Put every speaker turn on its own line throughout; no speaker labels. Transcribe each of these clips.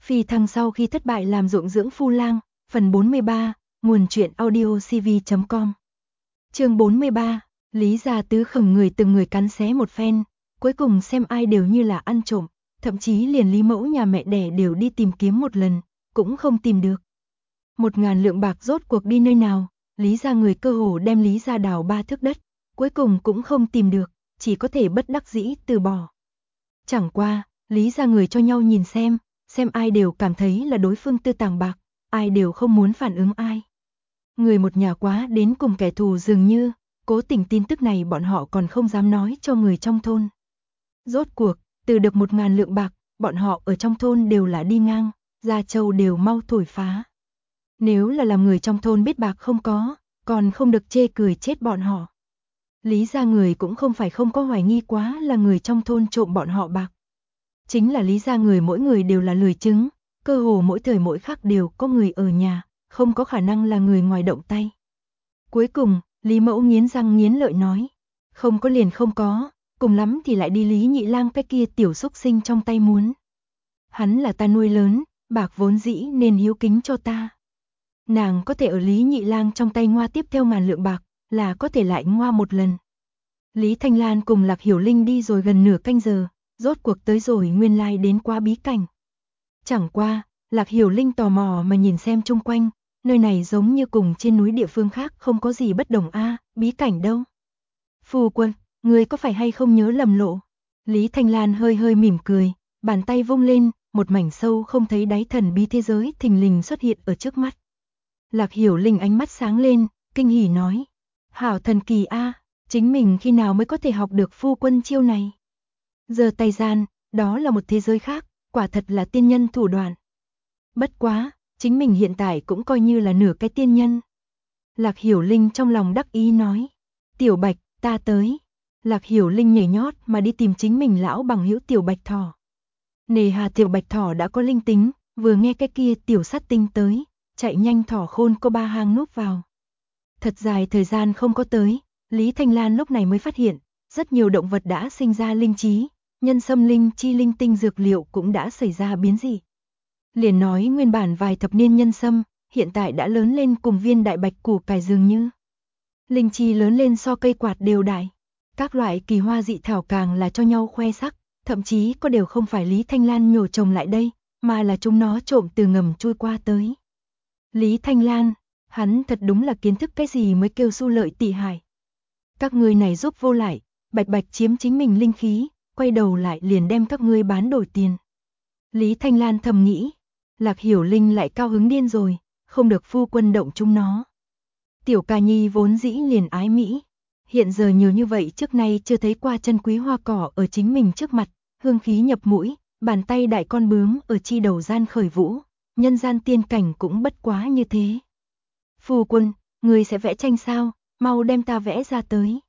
Phi thăng sau khi thất bại làm ruộng dưỡng phu lang, phần 43, nguồn truyện audio cv.com. Chương 43, Lý gia tứ khổng người từng người cắn xé một phen, cuối cùng xem ai đều như là ăn trộm, thậm chí liền Lý mẫu nhà mẹ đẻ đều đi tìm kiếm một lần, cũng không tìm được. 1.000 lượng bạc rốt cuộc đi nơi nào, Lý gia người cơ hồ đem Lý gia đào 3 thước đất, cuối cùng cũng không tìm được, chỉ có thể bất đắc dĩ từ bỏ. Chẳng qua, Lý gia người cho nhau nhìn xem ai đều cảm thấy là đối phương tư tàng bạc, ai đều không muốn phản ứng ai. Người một nhà quá đến cùng kẻ thù dường như, cố tình tin tức này bọn họ còn không dám nói cho người trong thôn. Rốt cuộc, từ được 1.000 lượng bạc, bọn họ ở trong thôn đều là đi ngang, gia châu đều mau thổi phá. Nếu là làm người trong thôn biết bạc không có, còn không được chê cười chết bọn họ. Lý gia người cũng không phải không có hoài nghi quá là người trong thôn trộm bọn họ bạc. Chính là Lý gia người mỗi người đều là lười chứng, cơ hồ mỗi thời mỗi khắc đều có người ở nhà, không có khả năng là người ngoài động tay. Cuối cùng, Lý mẫu nghiến răng nghiến lợi nói, không có liền không có, cùng lắm thì lại đi Lý Nhị Lang cái kia tiểu xúc sinh trong tay muốn. Hắn là ta nuôi lớn, bạc vốn dĩ nên hiếu kính cho ta. Nàng có thể ở Lý Nhị Lang trong tay ngoa tiếp theo 1.000 lượng bạc, là có thể lại ngoa một lần. Lý Thanh Lan cùng Lạc Hiểu Linh đi rồi gần nửa canh giờ, rốt cuộc tới rồi nguyên lai đến quá bí cảnh. Chẳng qua, Lạc Hiểu Linh tò mò mà nhìn xem chung quanh, nơi này giống như cùng trên núi địa phương khác không có gì bất đồng a, bí cảnh đâu. Phu quân, người có phải hay không nhớ lầm lộ? Lý Thanh Lan hơi hơi mỉm cười, bàn tay vung lên, một mảnh sâu không thấy đáy thần bí thế giới thình lình xuất hiện ở trước mắt. Lạc Hiểu Linh ánh mắt sáng lên, kinh hỉ nói, hảo thần kỳ a, chính mình khi nào mới có thể học được phu quân chiêu này? Giơ tay gian, đó là một thế giới khác, quả thật là tiên nhân thủ đoạn. Bất quá, chính mình hiện tại cũng coi như là nửa cái tiên nhân. Lạc Hiểu Linh trong lòng đắc ý nói, Tiểu Bạch, ta tới. Lạc Hiểu Linh nhảy nhót mà đi tìm chính mình lão bằng hữu Tiểu Bạch Thỏ. Nề hà Tiểu Bạch Thỏ đã có linh tính, vừa nghe cái kia tiểu sát tinh tới, chạy nhanh thỏ khôn cô ba hang núp vào. Thật dài thời gian không có tới, Lý Thanh Lan lúc này mới phát hiện, rất nhiều động vật đã sinh ra linh trí, nhân sâm linh chi linh tinh dược liệu cũng đã xảy ra biến dị. Liền nói nguyên bản vài thập niên nhân sâm, hiện tại đã lớn lên cùng viên đại bạch củ cải dường như. Linh chi lớn lên so cây quạt đều đại. Các loại kỳ hoa dị thảo càng là cho nhau khoe sắc, thậm chí có đều không phải Lý Thanh Lan nhổ trồng lại đây, mà là chúng nó trộm từ ngầm chui qua tới. Lý Thanh Lan, hắn thật đúng là kiến thức cái gì mới kêu su lợi tị hại. Các ngươi này giúp vô lại, bạch bạch chiếm chính mình linh khí, quay đầu lại liền đem các ngươi bán đổi tiền. Lý Thanh Lan thầm nghĩ, Lạc Hiểu Linh lại cao hứng điên rồi, không được phu quân động chúng nó. Tiểu ca nhi vốn dĩ liền ái Mỹ, hiện giờ nhiều như vậy trước nay chưa thấy qua chân quý hoa cỏ ở chính mình trước mặt, hương khí nhập mũi, bàn tay đại con bướm ở chi đầu gian khởi vũ, nhân gian tiên cảnh cũng bất quá như thế. Phu quân, người sẽ vẽ tranh sao, mau đem ta vẽ ra tới.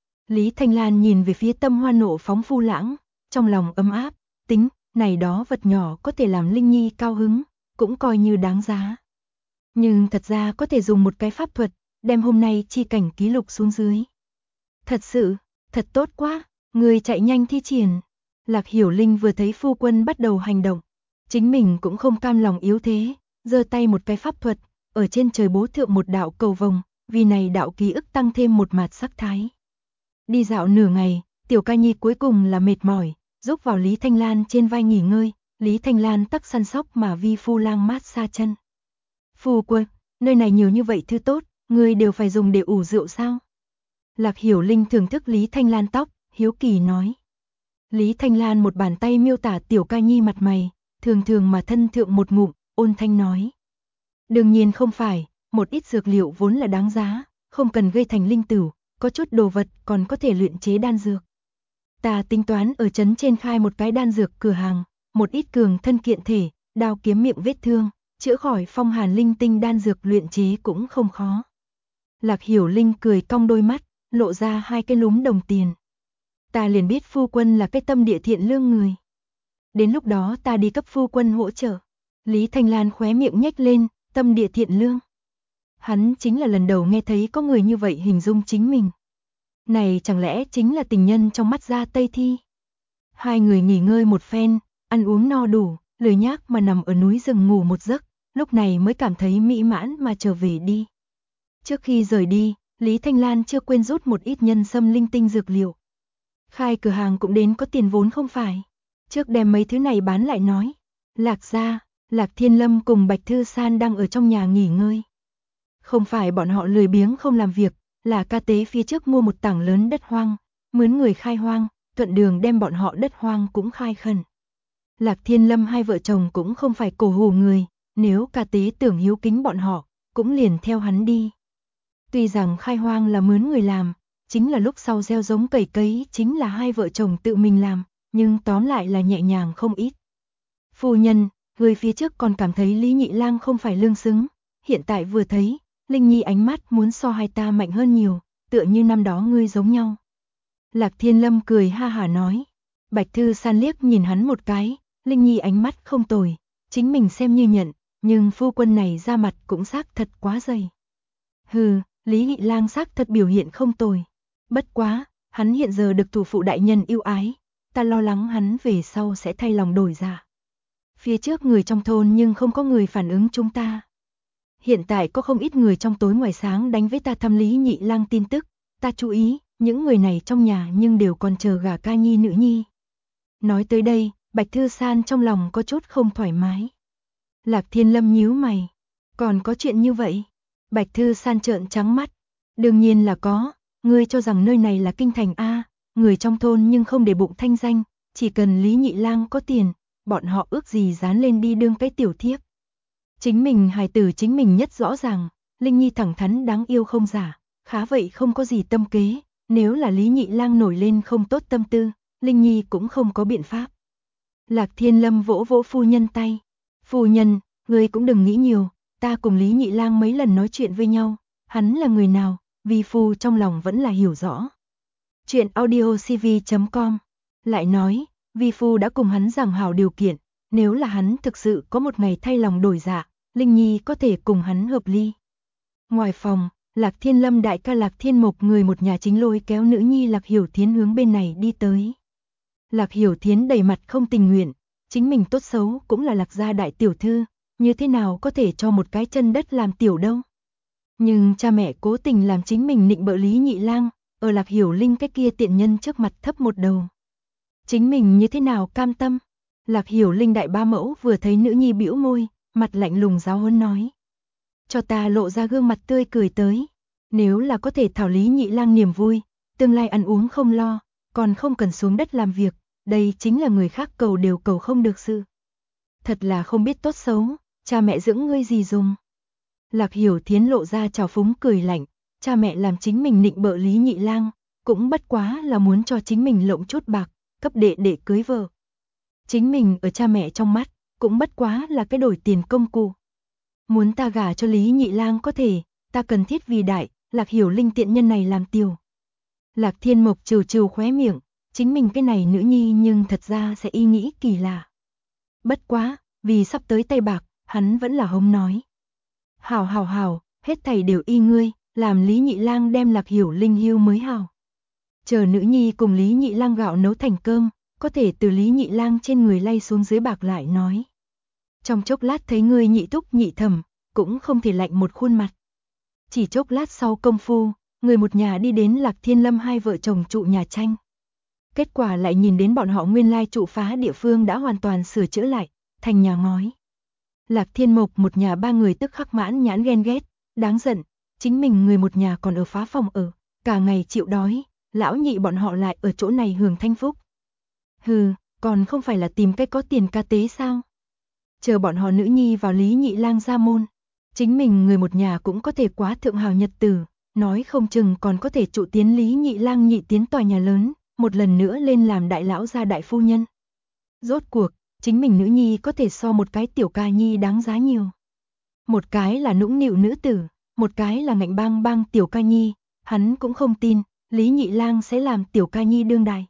Lý Thanh Lan nhìn về phía tâm hoa nộ phóng Phu Lãng, trong lòng ấm áp, tính, này đó vật nhỏ có thể làm Linh Nhi cao hứng, cũng coi như đáng giá. Nhưng thật ra có thể dùng một cái pháp thuật, đem hôm nay chi cảnh ký lục xuống dưới. Thật sự, thật tốt quá, người chạy nhanh thi triển. Lạc Hiểu Linh vừa thấy phu quân bắt đầu hành động, chính mình cũng không cam lòng yếu thế, giơ tay một cái pháp thuật, ở trên trời bố thượng một đạo cầu vồng, vì này đạo ký ức tăng thêm một mạt sắc thái. Đi dạo nửa ngày, Tiểu ca nhi cuối cùng là mệt mỏi, rúc vào Lý Thanh Lan trên vai nghỉ ngơi, Lý Thanh Lan tắc săn sóc mà vi phu lang mát xa chân. Phu quân, nơi này nhiều như vậy thứ tốt, người đều phải dùng để ủ rượu sao? Lạc Hiểu Linh thưởng thức Lý Thanh Lan tóc, hiếu kỳ nói. Lý Thanh Lan một bàn tay miêu tả Tiểu ca nhi mặt mày, thường thường mà thân thượng một ngụm, ôn thanh nói. Đương nhiên không phải, một ít dược liệu vốn là đáng giá, không cần gây thành linh tửu, có chút đồ vật còn có thể luyện chế đan dược. Ta tính toán ở trấn trên khai một cái đan dược cửa hàng, một ít cường thân kiện thể, đao kiếm miệng vết thương, chữa khỏi phong hàn linh tinh đan dược luyện chế cũng không khó. Lạc Hiểu Linh cười cong đôi mắt, lộ ra hai cái lúm đồng tiền. Ta liền biết phu quân là cái tâm địa thiện lương người. Đến lúc đó ta đi cấp phu quân hỗ trợ. Lý Thanh Lan khóe miệng nhếch lên, tâm địa thiện lương. Hắn chính là lần đầu nghe thấy có người như vậy hình dung chính mình. Này chẳng lẽ chính là tình nhân trong mắt Gia Tây Thi? Hai người nghỉ ngơi một phen, ăn uống no đủ, lười nhác mà nằm ở núi rừng ngủ một giấc, lúc này mới cảm thấy mỹ mãn mà trở về đi. Trước khi rời đi, Lý Thanh Lan chưa quên rút một ít nhân sâm linh tinh dược liệu. Khai cửa hàng cũng đến có tiền vốn không phải. Trước đem mấy thứ này bán lại nói. Lạc gia, Lạc Thiên Lâm cùng Bạch Thư San đang ở trong nhà nghỉ ngơi. Không phải bọn họ lười biếng không làm việc, là ca tế phía trước mua một tảng lớn đất hoang, mướn người khai hoang, thuận đường đem bọn họ đất hoang cũng khai khẩn. Lạc Thiên Lâm hai vợ chồng cũng không phải cổ hủ người, nếu ca tế tưởng hiếu kính bọn họ, cũng liền theo hắn đi. Tuy rằng khai hoang là mướn người làm, chính là lúc sau gieo giống cày cấy chính là hai vợ chồng tự mình làm, nhưng tóm lại là nhẹ nhàng không ít. Phu nhân, người phía trước còn cảm thấy Lý Nhị Lang không phải lương xứng, hiện tại vừa thấy, Linh Nhi ánh mắt muốn so hai ta mạnh hơn nhiều, tựa như năm đó ngươi giống nhau. Lạc Thiên Lâm cười ha hả nói. Bạch Thư San liếc nhìn hắn một cái, Linh Nhi ánh mắt không tồi, chính mình xem như nhận, nhưng phu quân này ra mặt cũng xác thật quá dày. Hừ, Lý Nhị Lang xác thật biểu hiện không tồi. Bất quá, hắn hiện giờ được thủ phụ đại nhân yêu ái, ta lo lắng hắn về sau sẽ thay lòng đổi dạ. Phía trước người trong thôn nhưng không có người phản ứng chúng ta. Hiện tại có không ít người trong tối ngoài sáng đánh với ta thăm Lý Nhị Lang tin tức, ta chú ý, những người này trong nhà nhưng đều còn chờ gả ca nhi nữ nhi. Nói tới đây, Bạch Thư San trong lòng có chút không thoải mái. Lạc Thiên Lâm nhíu mày, còn có chuyện như vậy? Bạch Thư San trợn trắng mắt, đương nhiên là có, ngươi cho rằng nơi này là kinh thành a, người trong thôn nhưng không để bụng thanh danh, chỉ cần Lý Nhị Lang có tiền, bọn họ ước gì dán lên đi đương cái tiểu thiếp. Chính mình hài tử chính mình nhất rõ ràng, Linh Nhi thẳng thắn đáng yêu không giả, khá vậy không có gì tâm kế, nếu là Lý Nhị Lang nổi lên không tốt tâm tư, Linh Nhi cũng không có biện pháp. Lạc Thiên Lâm vỗ vỗ phu nhân tay, phu nhân, ngươi cũng đừng nghĩ nhiều, ta cùng Lý Nhị Lang mấy lần nói chuyện với nhau, hắn là người nào, vi phu trong lòng vẫn là hiểu rõ. Chuyện audiocv.com lại nói, vi phu đã cùng hắn giảng hảo điều kiện, nếu là hắn thực sự có một ngày thay lòng đổi dạ, Linh Nhi có thể cùng hắn hợp ly. Ngoài phòng, Lạc Thiên Lâm đại ca Lạc Thiên Mộc người một nhà chính lôi kéo nữ nhi Lạc Hiểu Thiến hướng bên này đi tới. Lạc Hiểu Thiến đầy mặt không tình nguyện, chính mình tốt xấu cũng là Lạc gia đại tiểu thư, như thế nào có thể cho một cái chân đất làm tiểu đâu. Nhưng cha mẹ cố tình làm chính mình nịnh bợ Lý Nhị Lang, ở Lạc Hiểu Linh cái kia tiện nhân trước mặt thấp một đầu. Chính mình như thế nào cam tâm? Lạc Hiểu Linh đại ba mẫu vừa thấy nữ nhi bĩu môi, mặt lạnh lùng giáo huấn nói. Cho ta lộ ra gương mặt tươi cười tới. Nếu là có thể thảo Lý Nhị Lang niềm vui, tương lai ăn uống không lo, còn không cần xuống đất làm việc, đây chính là người khác cầu đều cầu không được sự. Thật là không biết tốt xấu, cha mẹ dưỡng ngươi gì dùng. Lạc Hiểu Thiến lộ ra trào phúng cười lạnh, cha mẹ làm chính mình nịnh bợ Lý Nhị Lang, cũng bất quá là muốn cho chính mình lộng chút bạc, cấp đệ đệ cưới vợ. Chính mình ở cha mẹ trong mắt, cũng bất quá là cái đổi tiền công cụ. Muốn ta gả cho Lý Nhị Lang có thể, ta cần thiết vì đại, Lạc Hiểu Linh tiện nhân này làm tiêu. Lạc Thiên Mộc trừ trừ khóe miệng, chính mình cái này nữ nhi nhưng thật ra sẽ ý nghĩ kỳ lạ. Bất quá, vì sắp tới tay bạc, hắn vẫn là hống nói. Hảo hảo hảo, hết thảy đều y ngươi, làm Lý Nhị Lang đem Lạc Hiểu Linh hưu mới hảo. Chờ nữ nhi cùng Lý Nhị Lang gạo nấu thành cơm, có thể từ Lý Nhị Lang trên người lay xuống dưới bạc lại nói. Trong chốc lát thấy ngươi nhị thúc nhị thẩm, cũng không thể lạnh một khuôn mặt. Chỉ chốc lát sau công phu, người một nhà đi đến Lạc Thiên Lâm hai vợ chồng trụ nhà tranh. Kết quả lại nhìn đến bọn họ nguyên lai trụ phá địa phương đã hoàn toàn sửa chữa lại, thành nhà ngói. Lạc Thiên Mộc một nhà ba người tức khắc mãn nhãn ghen ghét, đáng giận, chính mình người một nhà còn ở phá phòng ở, cả ngày chịu đói, lão nhị bọn họ lại ở chỗ này hưởng thanh phúc. Hừ, còn không phải là tìm cách có tiền ca tế sao? Chờ bọn họ nữ nhi vào Lý Nhị Lang gia môn, chính mình người một nhà cũng có thể quá thượng hào nhật tử, nói không chừng còn có thể trụ tiến Lý Nhị Lang nhị tiến tòa nhà lớn, một lần nữa lên làm đại lão gia đại phu nhân. Rốt cuộc, chính mình nữ nhi có thể so một cái tiểu ca nhi đáng giá nhiều. Một cái là nũng nịu nữ tử, một cái là ngạnh bang bang tiểu ca nhi, hắn cũng không tin, Lý Nhị Lang sẽ làm tiểu ca nhi đương đại.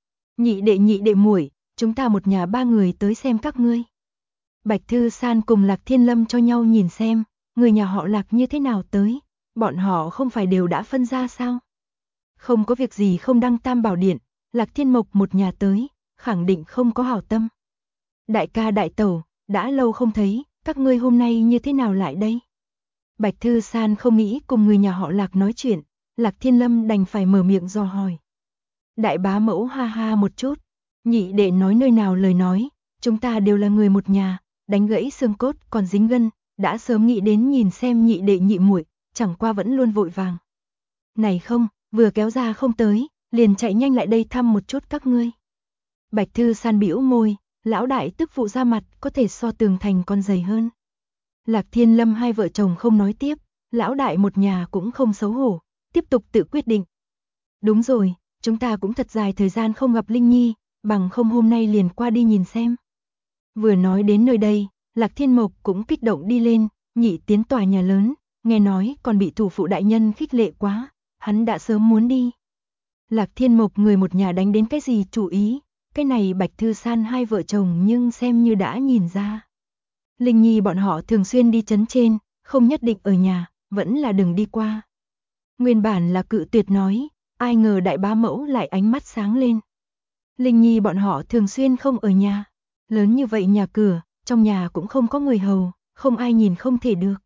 Nhị đệ muội, chúng ta một nhà ba người tới xem các ngươi. Bạch Thư San cùng Lạc Thiên Lâm cho nhau nhìn xem, người nhà họ Lạc như thế nào tới, bọn họ không phải đều đã phân ra sao? Không có việc gì không đăng Tam Bảo Điện, Lạc Thiên Mộc một nhà tới, khẳng định không có hảo tâm. Đại ca đại tẩu, đã lâu không thấy, các ngươi hôm nay như thế nào lại đây? Bạch Thư San không nghĩ cùng người nhà họ Lạc nói chuyện, Lạc Thiên Lâm đành phải mở miệng dò hỏi. Đại bá mẫu ha ha một chút, nhị đệ nói nơi nào lời nói, chúng ta đều là người một nhà, đánh gãy xương cốt còn dính gân, đã sớm nghĩ đến nhìn xem nhị đệ nhị muội, chẳng qua vẫn luôn vội vàng. Này không, vừa kéo ra không tới, liền chạy nhanh lại đây thăm một chút các ngươi. Bạch Thư San bĩu môi, lão đại tức phụ ra mặt có thể so tường thành con dày hơn. Lạc Thiên Lâm hai vợ chồng không nói tiếp, lão đại một nhà cũng không xấu hổ, tiếp tục tự quyết định. Đúng rồi, chúng ta cũng thật dài thời gian không gặp Linh Nhi, bằng không hôm nay liền qua đi nhìn xem. Vừa nói đến nơi đây, Lạc Thiên Mộc cũng kích động đi lên, nhị tiến tòa nhà lớn, nghe nói còn bị thủ phụ đại nhân khích lệ quá, hắn đã sớm muốn đi. Lạc Thiên Mộc người một nhà đánh đến cái gì chủ ý, cái này Bạch Thư San hai vợ chồng nhưng xem như đã nhìn ra. Linh Nhi bọn họ thường xuyên đi trấn trên, không nhất định ở nhà, vẫn là đừng đi qua. Nguyên bản là cự tuyệt nói, ai ngờ đại bá mẫu lại ánh mắt sáng lên. Linh Nhi bọn họ thường xuyên không ở nhà, lớn như vậy nhà cửa, trong nhà cũng không có người hầu, không ai nhìn không thể được.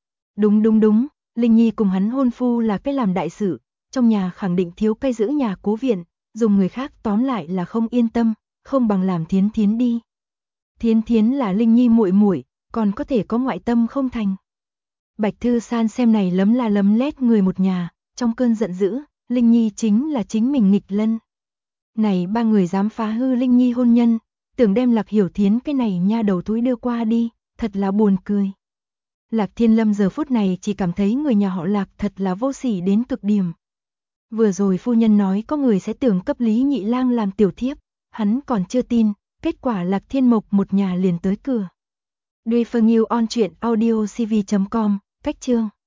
Đúng, Linh Nhi cùng hắn hôn phu là cái làm đại sự, trong nhà khẳng định thiếu cây giữ nhà cố viện, dùng người khác tóm lại là không yên tâm, không bằng làm Thiến Thiến đi. Thiến Thiến là Linh Nhi muội muội, còn có thể có ngoại tâm không thành. Bạch Thư San xem này lấm la lấm lét người một nhà, trong cơn giận dữ, Linh Nhi chính là chính mình nghịch lân. Này ba người dám phá hư Linh Nhi hôn nhân, tưởng đem Lạc Hiểu Thiến cái này nha đầu thúi đưa qua đi, thật là buồn cười. Lạc Thiên Lâm giờ phút này chỉ cảm thấy người nhà họ Lạc thật là vô sỉ đến cực điểm. Vừa rồi phu nhân nói có người sẽ tưởng cấp Lý Nhị Lang làm tiểu thiếp, hắn còn chưa tin, kết quả Lạc Thiên Mộc một nhà liền tới cửa. Duy Phương Yêu on truyện audio cv.com, cách chương